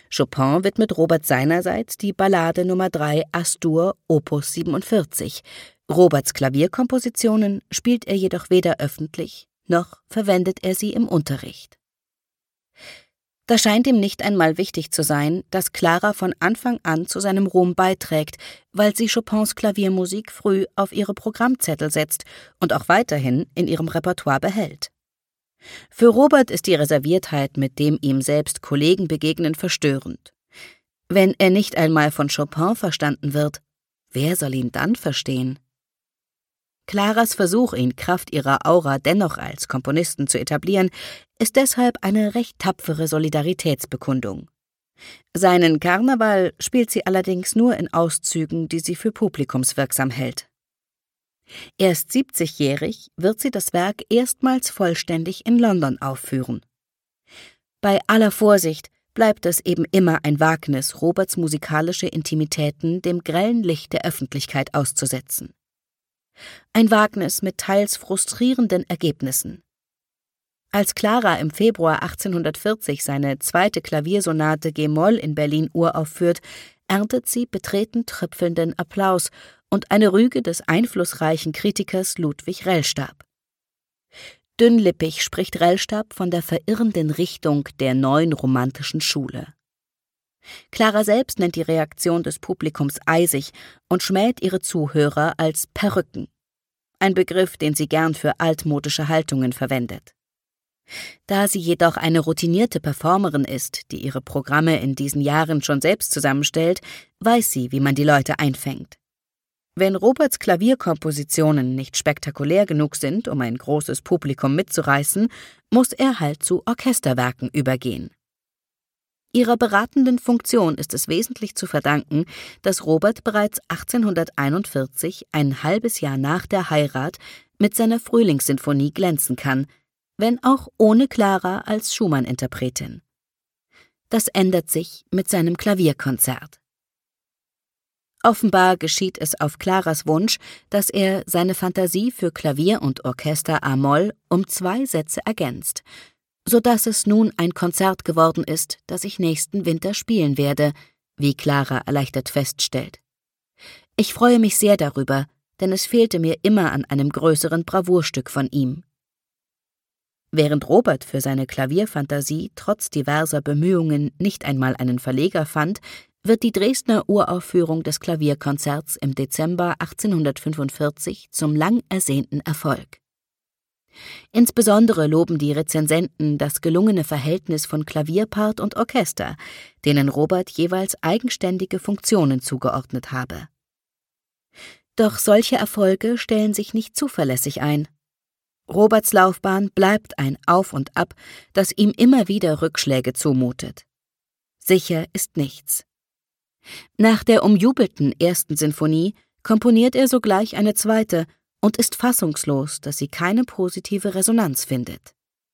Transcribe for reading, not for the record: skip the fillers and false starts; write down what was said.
Chopin widmet Robert seinerseits die Ballade Nummer 3 As-Dur Opus 47. Roberts Klavierkompositionen spielt er jedoch weder öffentlich, noch verwendet er sie im Unterricht. Da scheint ihm nicht einmal wichtig zu sein, dass Clara von Anfang an zu seinem Ruhm beiträgt, weil sie Chopins Klaviermusik früh auf ihre Programmzettel setzt und auch weiterhin in ihrem Repertoire behält. Für Robert ist die Reserviertheit, mit dem ihm selbst Kollegen begegnen, verstörend. Wenn er nicht einmal von Chopin verstanden wird, wer soll ihn dann verstehen? Claras Versuch, ihn Kraft ihrer Aura dennoch als Komponisten zu etablieren, ist deshalb eine recht tapfere Solidaritätsbekundung. Seinen Karneval spielt sie allerdings nur in Auszügen, die sie für publikumswirksam hält. Erst 70-jährig wird sie das Werk erstmals vollständig in London aufführen. Bei aller Vorsicht bleibt es eben immer ein Wagnis, Roberts musikalische Intimitäten dem grellen Licht der Öffentlichkeit auszusetzen. Ein Wagnis mit teils frustrierenden Ergebnissen. Als Clara im Februar 1840 seine zweite Klaviersonate G-Moll in Berlin uraufführt, erntet sie betreten tröpfelnden Applaus und eine Rüge des einflussreichen Kritikers Ludwig Rellstab. Dünnlippig spricht Rellstab von der verirrenden Richtung der neuen romantischen Schule. Clara selbst nennt die Reaktion des Publikums eisig und schmäht ihre Zuhörer als Perücken, ein Begriff, den sie gern für altmodische Haltungen verwendet. Da sie jedoch eine routinierte Performerin ist, die ihre Programme in diesen Jahren schon selbst zusammenstellt, weiß sie, wie man die Leute einfängt. Wenn Roberts Klavierkompositionen nicht spektakulär genug sind, um ein großes Publikum mitzureißen, muss er halt zu Orchesterwerken übergehen. Ihrer beratenden Funktion ist es wesentlich zu verdanken, dass Robert bereits 1841, ein halbes Jahr nach der Heirat, mit seiner Frühlingssinfonie glänzen kann, wenn auch ohne Clara als Schumann-Interpretin. Das ändert sich mit seinem Klavierkonzert. Offenbar geschieht es auf Claras Wunsch, dass er seine Fantasie für Klavier und Orchester a-Moll um 2 Sätze ergänzt, sodass es nun ein Konzert geworden ist, das ich nächsten Winter spielen werde, wie Clara erleichtert feststellt. Ich freue mich sehr darüber, denn es fehlte mir immer an einem größeren Bravourstück von ihm. Während Robert für seine Klavierfantasie trotz diverser Bemühungen nicht einmal einen Verleger fand, wird die Dresdner Uraufführung des Klavierkonzerts im Dezember 1845 zum lang ersehnten Erfolg. Insbesondere loben die Rezensenten das gelungene Verhältnis von Klavierpart und Orchester, denen Robert jeweils eigenständige Funktionen zugeordnet habe. Doch solche Erfolge stellen sich nicht zuverlässig ein. Roberts Laufbahn bleibt ein Auf und Ab, das ihm immer wieder Rückschläge zumutet. Sicher ist nichts. Nach der umjubelten ersten Sinfonie komponiert er sogleich eine zweite und ist fassungslos, dass sie keine positive Resonanz findet.